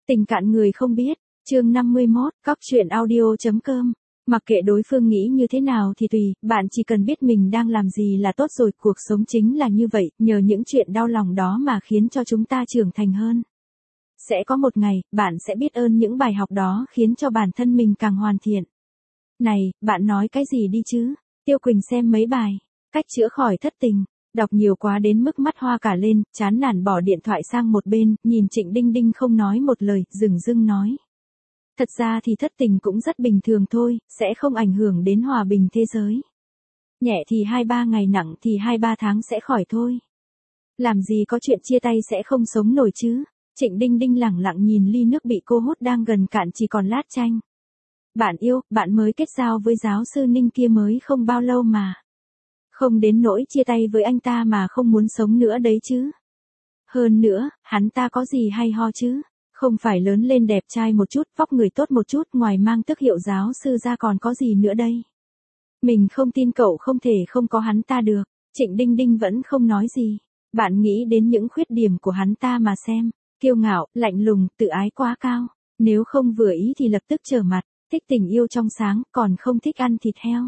Tình cạn người không biết, chương 51, cóc truyện audio.com. Mặc kệ đối phương nghĩ như thế nào thì tùy, bạn chỉ cần biết mình đang làm gì là tốt rồi, cuộc sống chính là như vậy, nhờ những chuyện đau lòng đó mà khiến cho chúng ta trưởng thành hơn. Sẽ có một ngày, bạn sẽ biết ơn những bài học đó khiến cho bản thân mình càng hoàn thiện. Này, bạn nói cái gì đi chứ? Tiêu Quỳnh xem mấy bài, cách chữa khỏi thất tình. Đọc nhiều quá đến mức mắt hoa cả lên, chán nản bỏ điện thoại sang một bên, nhìn Trịnh Đinh Đinh không nói một lời, dửng dưng nói. Thật ra thì thất tình cũng rất bình thường thôi, sẽ không ảnh hưởng đến hòa bình thế giới. Nhẹ thì 2-3 ngày, nặng thì 2-3 tháng sẽ khỏi thôi. Làm gì có chuyện chia tay sẽ không sống nổi chứ. Trịnh Đinh Đinh lẳng lặng nhìn ly nước bị cô hút đang gần cạn chỉ còn lát chanh. Bạn yêu, bạn mới kết giao với giáo sư Ninh kia mới không bao lâu mà. Không đến nỗi chia tay với anh ta mà không muốn sống nữa đấy chứ. Hơn nữa, hắn ta có gì hay ho chứ? Không phải lớn lên đẹp trai một chút, vóc người tốt một chút, ngoài mang tước hiệu giáo sư ra còn có gì nữa đây? Mình không tin cậu không thể không có hắn ta được. Trịnh Đinh Đinh vẫn không nói gì. Bạn nghĩ đến những khuyết điểm của hắn ta mà xem. Kiêu ngạo, lạnh lùng, tự ái quá cao. Nếu không vừa ý thì lập tức trở mặt. Thích tình yêu trong sáng, còn không thích ăn thịt heo.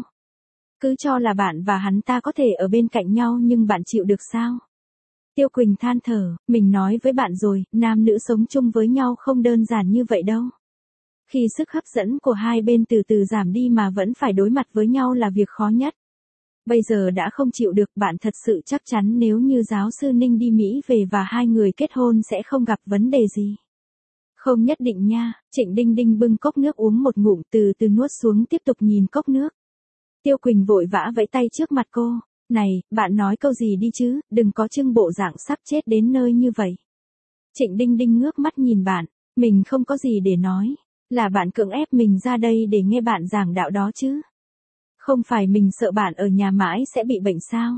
Cứ cho là bạn và hắn ta có thể ở bên cạnh nhau nhưng bạn chịu được sao? Tiêu Quỳnh than thở, mình nói với bạn rồi, nam nữ sống chung với nhau không đơn giản như vậy đâu. Khi sức hấp dẫn của hai bên từ từ giảm đi mà vẫn phải đối mặt với nhau là việc khó nhất. Bây giờ đã không chịu được, bạn thật sự chắc chắn nếu như giáo sư Ninh đi Mỹ về và hai người kết hôn sẽ không gặp vấn đề gì? Không nhất định nha. Trịnh Đinh Đinh bưng cốc nước uống một ngụm, từ từ nuốt xuống, tiếp tục nhìn cốc nước. Tiêu Quỳnh vội vã vẫy tay trước mặt cô. Này, bạn nói câu gì đi chứ, đừng có trưng bộ dạng sắp chết đến nơi như vậy. Trịnh Đinh Đinh ngước mắt nhìn bạn, mình không có gì để nói, là bạn cưỡng ép mình ra đây để nghe bạn giảng đạo đó chứ. Không phải mình sợ bạn ở nhà mãi sẽ bị bệnh sao?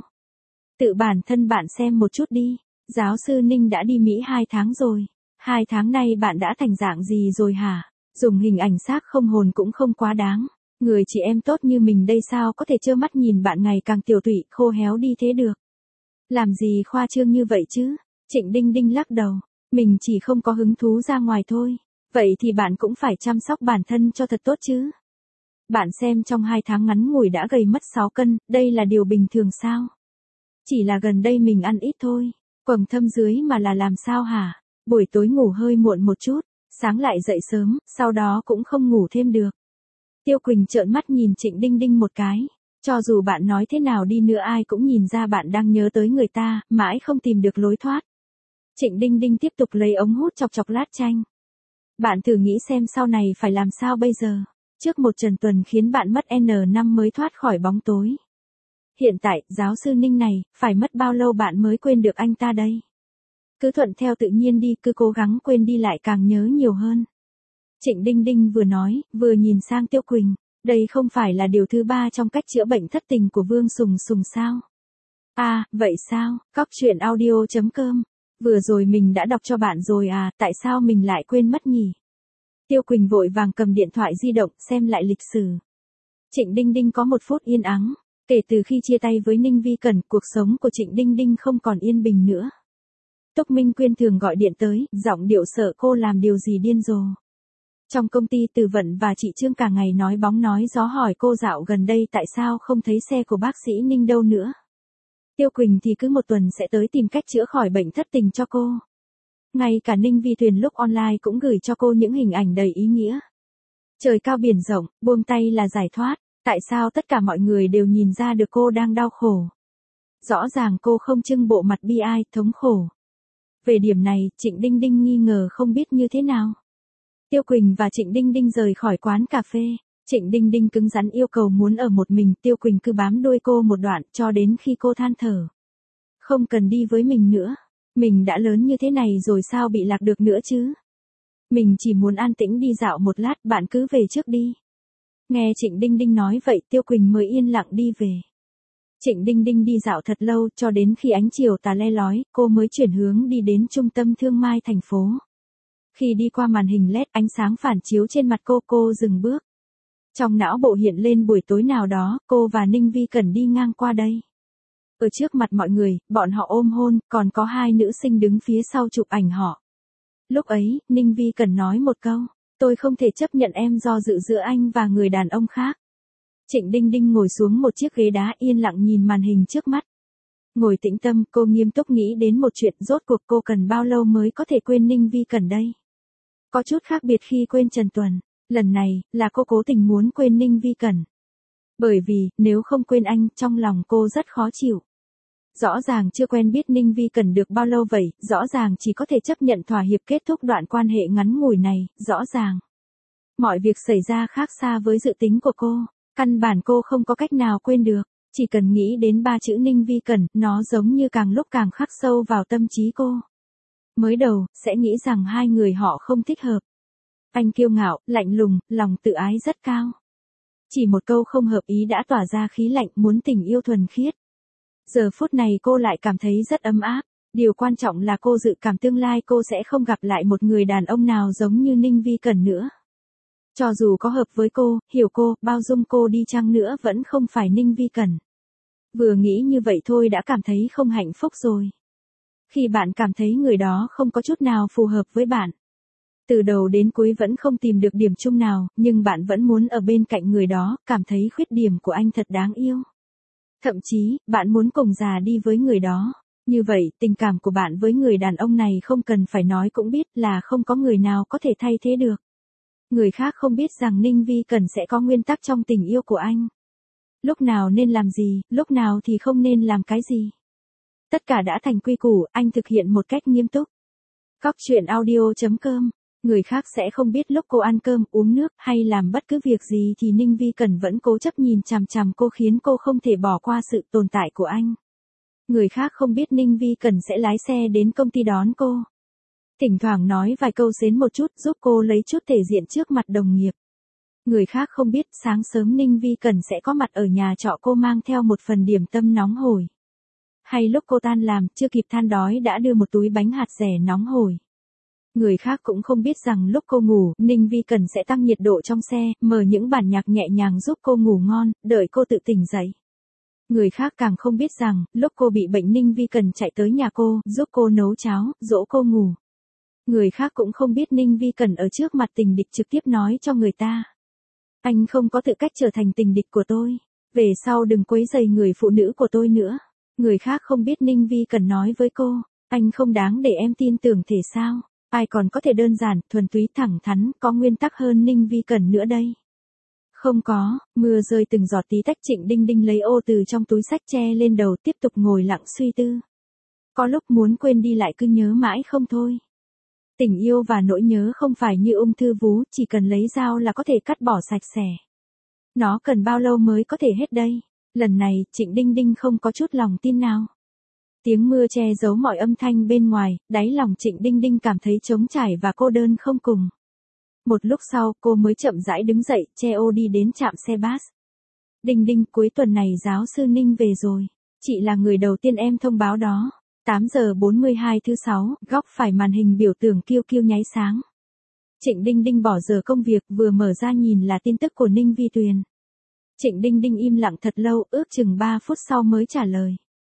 Tự bản thân bạn xem một chút đi, giáo sư Ninh đã đi Mỹ 2 tháng rồi. 2 tháng nay bạn đã thành dạng gì rồi hả? Dùng hình ảnh xác không hồn cũng không quá đáng. Người chị em tốt như mình đây sao có thể trơ mắt nhìn bạn ngày càng tiểu tụy, khô héo đi thế được. Làm gì khoa trương như vậy chứ? Trịnh Đinh Đinh lắc đầu. Mình chỉ không có hứng thú ra ngoài thôi. Vậy thì bạn cũng phải chăm sóc bản thân cho thật tốt chứ. Bạn xem trong 2 tháng ngắn ngủi đã gầy mất 6 cân, đây là điều bình thường sao? Chỉ là gần đây mình ăn ít thôi. Quầng thâm dưới mà là làm sao hả? Buổi tối ngủ hơi muộn một chút, sáng lại dậy sớm, sau đó cũng không ngủ thêm được. Tiêu Quỳnh trợn mắt nhìn Trịnh Đinh Đinh một cái. Cho dù bạn nói thế nào đi nữa ai cũng nhìn ra bạn đang nhớ tới người ta, mãi không tìm được lối thoát. Trịnh Đinh Đinh tiếp tục lấy ống hút chọc chọc lát chanh. Bạn thử nghĩ xem sau này phải làm sao bây giờ. Trước một trần tuần khiến bạn mất N năm mới thoát khỏi bóng tối. Hiện tại, giáo sư Ninh này, phải mất bao lâu bạn mới quên được anh ta đây? Cứ thuận theo tự nhiên đi, cứ cố gắng quên đi lại càng nhớ nhiều hơn. Trịnh Đinh Đinh vừa nói, vừa nhìn sang Tiêu Quỳnh. Đây không phải là điều thứ 3 trong cách chữa bệnh thất tình của Vương Sùng Sùng sao? À, vậy sao? Cóc truyện audio.com. Vừa rồi mình đã đọc cho bạn rồi à, tại sao mình lại quên mất nhỉ? Tiêu Quỳnh vội vàng cầm điện thoại di động, xem lại lịch sử. Trịnh Đinh Đinh có 1 phút yên ắng. Kể từ khi chia tay với Ninh Vi Cẩn, cuộc sống của Trịnh Đinh Đinh không còn yên bình nữa. Túc Minh Quyên thường gọi điện tới, giọng điệu sợ cô làm điều gì điên rồ. Trong công ty Từ Vận và chị Trương cả ngày nói bóng nói gió hỏi cô dạo gần đây tại sao không thấy xe của bác sĩ Ninh đâu nữa. Tiêu Quỳnh thì cứ 1 tuần sẽ tới tìm cách chữa khỏi bệnh thất tình cho cô. Ngay cả Ninh Vi Tuyền lúc online cũng gửi cho cô những hình ảnh đầy ý nghĩa. Trời cao biển rộng, buông tay là giải thoát. Tại sao tất cả mọi người đều nhìn ra được cô đang đau khổ? Rõ ràng cô không trưng bộ mặt bi ai, thống khổ. Về điểm này, Trịnh Đinh Đinh nghi ngờ không biết như thế nào. Tiêu Quỳnh và Trịnh Đinh Đinh rời khỏi quán cà phê. Trịnh Đinh Đinh cứng rắn yêu cầu muốn ở một mình, Tiêu Quỳnh cứ bám đuôi cô một đoạn cho đến khi cô than thở. Không cần đi với mình nữa. Mình đã lớn như thế này rồi sao bị lạc được nữa chứ? Mình chỉ muốn an tĩnh đi dạo một lát, bạn cứ về trước đi. Nghe Trịnh Đinh Đinh nói vậy, Tiêu Quỳnh mới yên lặng đi về. Trịnh Đinh Đinh đi dạo thật lâu cho đến khi ánh chiều tà le lói, cô mới chuyển hướng đi đến trung tâm thương mại thành phố. Khi đi qua màn hình LED ánh sáng phản chiếu trên mặt cô dừng bước. Trong não bộ hiện lên buổi tối nào đó, cô và Ninh Vi Cẩn đi ngang qua đây. Ở trước mặt mọi người, bọn họ ôm hôn, còn có 2 nữ sinh đứng phía sau chụp ảnh họ. Lúc ấy, Ninh Vi Cẩn nói một câu, tôi không thể chấp nhận em do dự giữa anh và người đàn ông khác. Trịnh Đinh Đinh ngồi xuống một chiếc ghế đá yên lặng nhìn màn hình trước mắt. Ngồi tĩnh tâm, cô nghiêm túc nghĩ đến một chuyện, rốt cuộc cô cần bao lâu mới có thể quên Ninh Vi Cẩn đây? Có chút khác biệt khi quên Trần Tuần, lần này, là cô cố tình muốn quên Ninh Vi Cẩn. Bởi vì, nếu không quên anh, trong lòng cô rất khó chịu. Rõ ràng chưa quen biết Ninh Vi Cẩn được bao lâu vậy, rõ ràng chỉ có thể chấp nhận thỏa hiệp kết thúc đoạn quan hệ ngắn ngủi này, rõ ràng. Mọi việc xảy ra khác xa với dự tính của cô, căn bản cô không có cách nào quên được, chỉ cần nghĩ đến ba chữ Ninh Vi Cẩn, nó giống như càng lúc càng khắc sâu vào tâm trí cô. Mới đầu, sẽ nghĩ rằng hai người họ không thích hợp. Anh kiêu ngạo, lạnh lùng, lòng tự ái rất cao. Chỉ một câu không hợp ý đã tỏa ra khí lạnh muốn tình yêu thuần khiết. Giờ phút này cô lại cảm thấy rất ấm áp. Điều quan trọng là cô dự cảm tương lai cô sẽ không gặp lại một người đàn ông nào giống như Ninh Vi Cẩn nữa. Cho dù có hợp với cô, hiểu cô, bao dung cô đi chăng nữa vẫn không phải Ninh Vi Cẩn. Vừa nghĩ như vậy thôi đã cảm thấy không hạnh phúc rồi. Khi bạn cảm thấy người đó không có chút nào phù hợp với bạn. Từ đầu đến cuối vẫn không tìm được điểm chung nào, nhưng bạn vẫn muốn ở bên cạnh người đó, cảm thấy khuyết điểm của anh thật đáng yêu. Thậm chí, bạn muốn cùng già đi với người đó. Như vậy, tình cảm của bạn với người đàn ông này không cần phải nói cũng biết là không có người nào có thể thay thế được. Người khác không biết rằng Ninh Vi Cẩn sẽ có nguyên tắc trong tình yêu của anh. Lúc nào nên làm gì, lúc nào thì không nên làm cái gì. Tất cả đã thành quy củ, anh thực hiện một cách nghiêm túc. Cóc truyện audio.com. Người khác sẽ không biết lúc cô ăn cơm, uống nước hay làm bất cứ việc gì thì Ninh Vi Cẩn vẫn cố chấp nhìn chằm chằm cô khiến cô không thể bỏ qua sự tồn tại của anh. Người khác không biết Ninh Vi Cẩn sẽ lái xe đến công ty đón cô. Thỉnh thoảng nói vài câu xến một chút giúp cô lấy chút thể diện trước mặt đồng nghiệp. Người khác không biết sáng sớm Ninh Vi Cẩn sẽ có mặt ở nhà trọ cô mang theo một phần điểm tâm nóng hổi. Hay lúc cô tan làm, chưa kịp than đói đã đưa một túi bánh hạt dẻ nóng hổi. Người khác cũng không biết rằng lúc cô ngủ, Ninh Vi Cẩn sẽ tăng nhiệt độ trong xe, mở những bản nhạc nhẹ nhàng giúp cô ngủ ngon, đợi cô tự tỉnh dậy. Người khác càng không biết rằng, lúc cô bị bệnh Ninh Vi Cẩn chạy tới nhà cô, giúp cô nấu cháo, dỗ cô ngủ. Người khác cũng không biết Ninh Vi Cẩn ở trước mặt tình địch trực tiếp nói cho người ta. Anh không có tự cách trở thành tình địch của tôi. Về sau đừng quấy rầy người phụ nữ của tôi nữa. Người khác không biết Ninh Vi Cẩn nói với cô. Anh không đáng để em tin tưởng thể sao. Ai còn có thể đơn giản, thuần túy thẳng thắn, có nguyên tắc hơn Ninh Vi Cẩn nữa đây. Không có, mưa rơi từng giọt tí tách. Trịnh Đinh Đinh lấy ô từ trong túi xách che lên đầu tiếp tục ngồi lặng suy tư. Có lúc muốn quên đi lại cứ nhớ mãi không thôi. Tình yêu và nỗi nhớ không phải như ung thư vú, chỉ cần lấy dao là có thể cắt bỏ sạch sẽ. Nó cần bao lâu mới có thể hết đây? Lần này, Trịnh Đinh Đinh không có chút lòng tin nào. Tiếng mưa che giấu mọi âm thanh bên ngoài, đáy lòng Trịnh Đinh Đinh cảm thấy trống trải và cô đơn không cùng. Một lúc sau, cô mới chậm rãi đứng dậy, che ô đi đến trạm xe bus. Đinh Đinh, cuối tuần này giáo sư Ninh về rồi. Chị là người đầu tiên em thông báo đó. 8 giờ 42 thứ 6, góc phải màn hình biểu tượng kiêu kiêu nháy sáng. Trịnh Đinh Đinh bỏ giờ công việc vừa mở ra nhìn là tin tức của Ninh Vi Tuyền. Trịnh Đinh Đinh im lặng thật lâu, ước chừng 3 phút sau mới trả lời.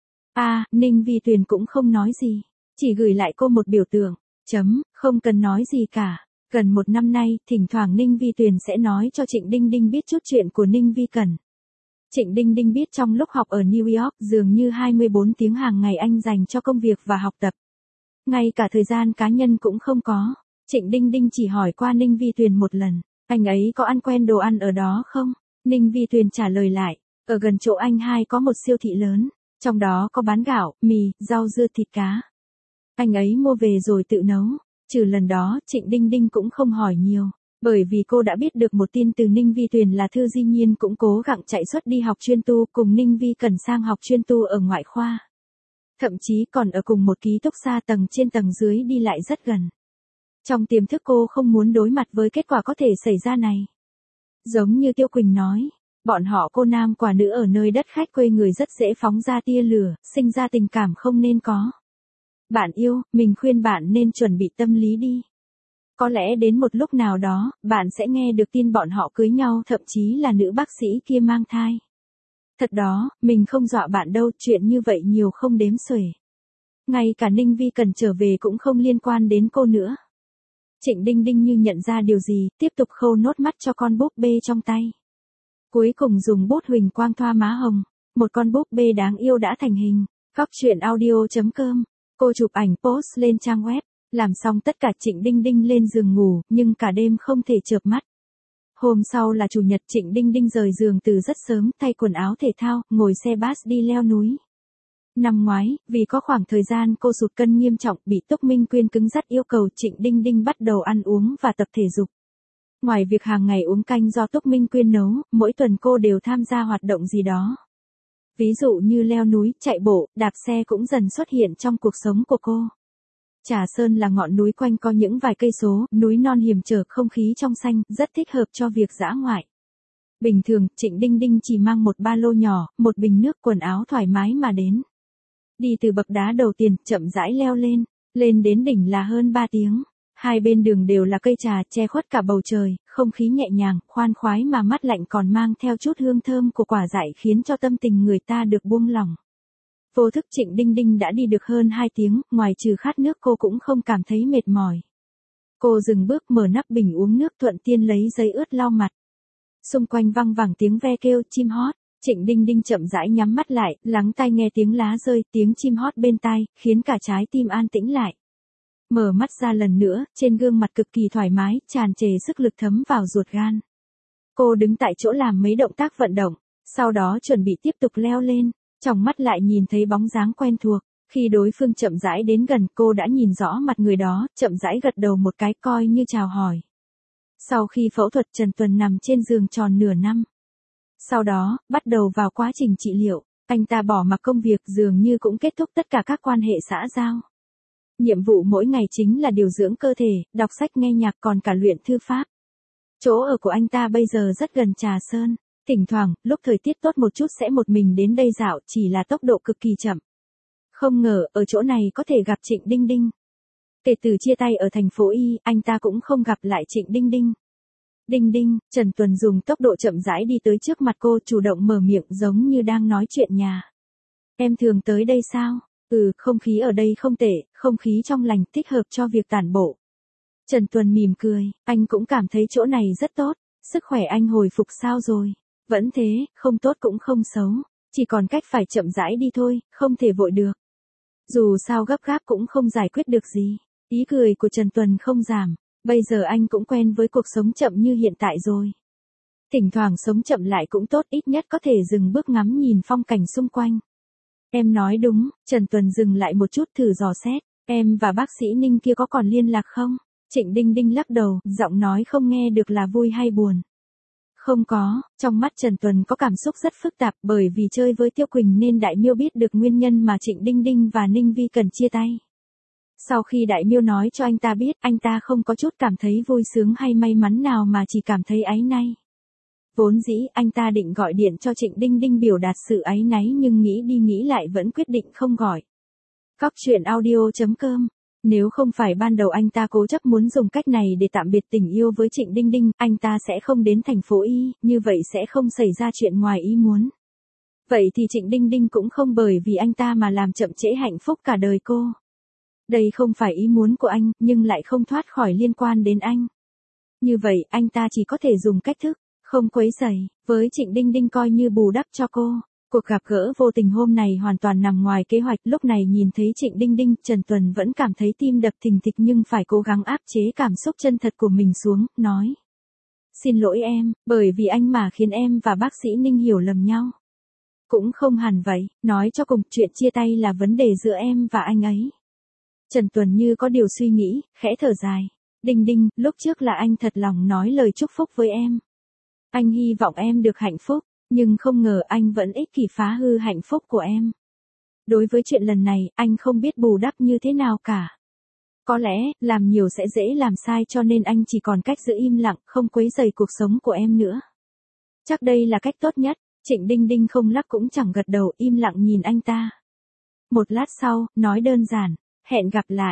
Ninh Vi Tuyền cũng không nói gì, chỉ gửi lại cô một biểu tượng, không cần nói gì cả. Gần một năm nay, thỉnh thoảng Ninh Vi Tuyền sẽ nói cho Trịnh Đinh Đinh biết chút chuyện của Ninh Vi Cẩn. Trịnh Đinh Đinh biết trong lúc học ở New York dường như 24 tiếng hàng ngày anh dành cho công việc và học tập. Ngay cả thời gian cá nhân cũng không có. Trịnh Đinh Đinh chỉ hỏi qua Ninh Vi Tuyền một lần, anh ấy có ăn quen đồ ăn ở đó không? Ninh Vi Tuyền trả lời lại, ở gần chỗ anh hai có một siêu thị lớn, trong đó có bán gạo, mì, rau dưa thịt cá. Anh ấy mua về rồi tự nấu. Trừ lần đó, Trịnh Đinh Đinh cũng không hỏi nhiều. Bởi vì cô đã biết được một tin từ Ninh Vi Tuyền là Thư Di Nhiên cũng cố gắng chạy suất đi học chuyên tu cùng Ninh Vi Cẩn sang học chuyên tu ở ngoại khoa. Thậm chí còn ở cùng một ký túc xá tầng trên tầng dưới đi lại rất gần. Trong tiềm thức cô không muốn đối mặt với kết quả có thể xảy ra này. Giống như Tiêu Quỳnh nói, bọn họ cô nam quả nữ ở nơi đất khách quê người rất dễ phóng ra tia lửa, sinh ra tình cảm không nên có. Bạn yêu, mình khuyên bạn nên chuẩn bị tâm lý đi. Có lẽ đến một lúc nào đó, bạn sẽ nghe được tin bọn họ cưới nhau, thậm chí là nữ bác sĩ kia mang thai. Thật đó, mình không dọa bạn đâu, chuyện như vậy nhiều không đếm xuể. Ngay cả Ninh Vi Cẩn trở về cũng không liên quan đến cô nữa. Trịnh Đinh Đinh như nhận ra điều gì, tiếp tục khâu nốt mắt cho con búp bê trong tay. Cuối cùng dùng bút huỳnh quang thoa má hồng, một con búp bê đáng yêu đã thành hình. Cóc truyện audio.com, cô chụp ảnh post lên trang web, làm xong tất cả Trịnh Đinh Đinh lên giường ngủ, nhưng cả đêm không thể chợp mắt. Hôm sau là chủ nhật, Trịnh Đinh Đinh rời giường từ rất sớm, thay quần áo thể thao, ngồi xe bus đi leo núi. Năm ngoái, vì có khoảng thời gian cô sụt cân nghiêm trọng, bị Túc Minh Quyên cứng rắt yêu cầu Trịnh Đinh Đinh bắt đầu ăn uống và tập thể dục. Ngoài việc hàng ngày uống canh do Túc Minh Quyên nấu, mỗi tuần cô đều tham gia hoạt động gì đó. Ví dụ như leo núi, chạy bộ, đạp xe cũng dần xuất hiện trong cuộc sống của cô. Trà Sơn là ngọn núi quanh co những vài cây số, núi non hiểm trở, không khí trong xanh, rất thích hợp cho việc dã ngoại. Bình thường, Trịnh Đinh Đinh chỉ mang một ba lô nhỏ, một bình nước, quần áo thoải mái mà đến. Đi từ bậc đá đầu tiên, chậm rãi leo lên đến đỉnh là hơn 3 tiếng. Hai bên đường đều là cây trà, che khuất cả bầu trời, không khí nhẹ nhàng, khoan khoái mà mát lạnh, còn mang theo chút hương thơm của quả dại khiến cho tâm tình người ta được buông lỏng. Vô thức Trịnh Đinh Đinh đã đi được hơn 2 tiếng, ngoài trừ khát nước cô cũng không cảm thấy mệt mỏi. Cô dừng bước, mở nắp bình uống nước, thuận tiện lấy giấy ướt lau mặt. Xung quanh văng vẳng tiếng ve kêu, chim hót. Trịnh Đinh Đinh chậm rãi nhắm mắt lại, lắng tai nghe tiếng lá rơi, tiếng chim hót bên tai, khiến cả trái tim an tĩnh lại. Mở mắt ra lần nữa, trên gương mặt cực kỳ thoải mái, tràn trề sức lực thấm vào ruột gan. Cô đứng tại chỗ làm mấy động tác vận động, sau đó chuẩn bị tiếp tục leo lên, trong mắt lại nhìn thấy bóng dáng quen thuộc. Khi đối phương chậm rãi đến gần, cô đã nhìn rõ mặt người đó, chậm rãi gật đầu một cái coi như chào hỏi. Sau khi phẫu thuật, Trần Tuần nằm trên giường tròn nửa năm. Sau đó, bắt đầu vào quá trình trị liệu, anh ta bỏ mặc công việc, dường như cũng kết thúc tất cả các quan hệ xã giao. Nhiệm vụ mỗi ngày chính là điều dưỡng cơ thể, đọc sách nghe nhạc, còn cả luyện thư pháp. Chỗ ở của anh ta bây giờ rất gần Trà Sơn, thỉnh thoảng, lúc thời tiết tốt một chút sẽ một mình đến đây dạo, chỉ là tốc độ cực kỳ chậm. Không ngờ, ở chỗ này có thể gặp Trịnh Đinh Đinh. Kể từ chia tay ở thành phố Y, anh ta cũng không gặp lại Trịnh Đinh Đinh. Đinh Đinh, Trần Tuần dùng tốc độ chậm rãi đi tới trước mặt cô, chủ động mở miệng giống như đang nói chuyện nhà. Em thường tới đây sao? Không khí ở đây không tệ, không khí trong lành, thích hợp cho việc tản bộ. Trần Tuần mỉm cười, anh cũng cảm thấy chỗ này rất tốt, sức khỏe anh hồi phục sao rồi? Vẫn thế, không tốt cũng không xấu, chỉ còn cách phải chậm rãi đi thôi, không thể vội được. Dù sao gấp gáp cũng không giải quyết được gì. Ý cười của Trần Tuần không giảm, bây giờ anh cũng quen với cuộc sống chậm như hiện tại rồi. Thỉnh thoảng sống chậm lại cũng tốt, ít nhất có thể dừng bước ngắm nhìn phong cảnh xung quanh. Em nói đúng, Trần Tuần dừng lại một chút thử dò xét, em và bác sĩ Ninh kia có còn liên lạc không? Trịnh Đinh Đinh lắc đầu, giọng nói không nghe được là vui hay buồn. Không có, trong mắt Trần Tuần có cảm xúc rất phức tạp, bởi vì chơi với Tiêu Quỳnh nên Đại Miêu biết được nguyên nhân mà Trịnh Đinh Đinh và Ninh Vi cần chia tay. Sau khi Đại Miêu nói cho anh ta biết, anh ta không có chút cảm thấy vui sướng hay may mắn nào mà chỉ cảm thấy áy náy. Vốn dĩ anh ta định gọi điện cho Trịnh Đinh Đinh biểu đạt sự áy náy, nhưng nghĩ đi nghĩ lại vẫn quyết định không gọi. Cóc truyện audio.com. Nếu không phải ban đầu anh ta cố chấp muốn dùng cách này để tạm biệt tình yêu với Trịnh Đinh Đinh, anh ta sẽ không đến thành phố Y, như vậy sẽ không xảy ra chuyện ngoài ý muốn. Vậy thì Trịnh Đinh Đinh cũng không bởi vì anh ta mà làm chậm trễ hạnh phúc cả đời cô. Đây không phải ý muốn của anh, nhưng lại không thoát khỏi liên quan đến anh. Như vậy, anh ta chỉ có thể dùng cách thức không quấy rầy với Trịnh Đinh Đinh coi như bù đắp cho cô. Cuộc gặp gỡ vô tình hôm này hoàn toàn nằm ngoài kế hoạch, lúc này nhìn thấy Trịnh Đinh Đinh, Trần Tuần vẫn cảm thấy tim đập thình thịch nhưng phải cố gắng áp chế cảm xúc chân thật của mình xuống, nói. Xin lỗi em, bởi vì anh mà khiến em và bác sĩ Ninh hiểu lầm nhau. Cũng không hẳn vậy, nói cho cùng, chuyện chia tay là vấn đề giữa em và anh ấy. Trần Tuần như có điều suy nghĩ, khẽ thở dài. Đinh Đinh, lúc trước là anh thật lòng nói lời chúc phúc với em. Anh hy vọng em được hạnh phúc, nhưng không ngờ anh vẫn ích kỷ phá hư hạnh phúc của em. Đối với chuyện lần này, anh không biết bù đắp như thế nào cả. Có lẽ, làm nhiều sẽ dễ làm sai, cho nên anh chỉ còn cách giữ im lặng, không quấy rầy cuộc sống của em nữa. Chắc đây là cách tốt nhất. Trịnh Đinh Đinh không lắc cũng chẳng gật đầu, im lặng nhìn anh ta. Một lát sau, nói đơn giản. Hẹn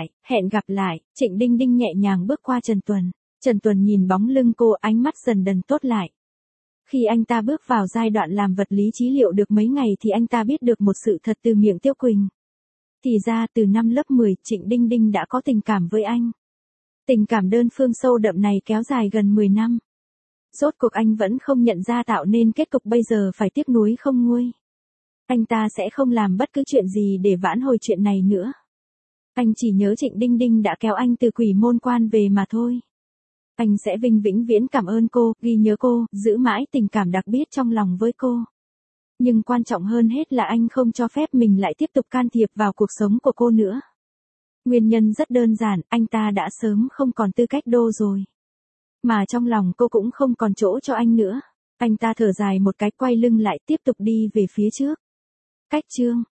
gặp lại, Trịnh Đinh Đinh nhẹ nhàng bước qua Trần Tuần. Trần Tuần nhìn bóng lưng cô, ánh mắt dần dần tốt lại. Khi anh ta bước vào giai đoạn làm vật lý trị liệu được mấy ngày thì anh ta biết được một sự thật từ miệng Tiêu Quỳnh. Thì ra từ năm lớp 10, Trịnh Đinh Đinh đã có tình cảm với anh. Tình cảm đơn phương sâu đậm này kéo dài gần 10 năm. Rốt cuộc anh vẫn không nhận ra tạo nên kết cục bây giờ phải tiếc nuối không nguôi. Anh ta sẽ không làm bất cứ chuyện gì để vãn hồi chuyện này nữa. Anh chỉ nhớ Trịnh Đinh Đinh đã kéo anh từ quỷ môn quan về mà thôi. Anh sẽ vĩnh viễn cảm ơn cô, ghi nhớ cô, giữ mãi tình cảm đặc biệt trong lòng với cô. Nhưng quan trọng hơn hết là anh không cho phép mình lại tiếp tục can thiệp vào cuộc sống của cô nữa. Nguyên nhân rất đơn giản, anh ta đã sớm không còn tư cách đô rồi. Mà trong lòng cô cũng không còn chỗ cho anh nữa. Anh ta thở dài một cái, quay lưng lại tiếp tục đi về phía trước. Cách chương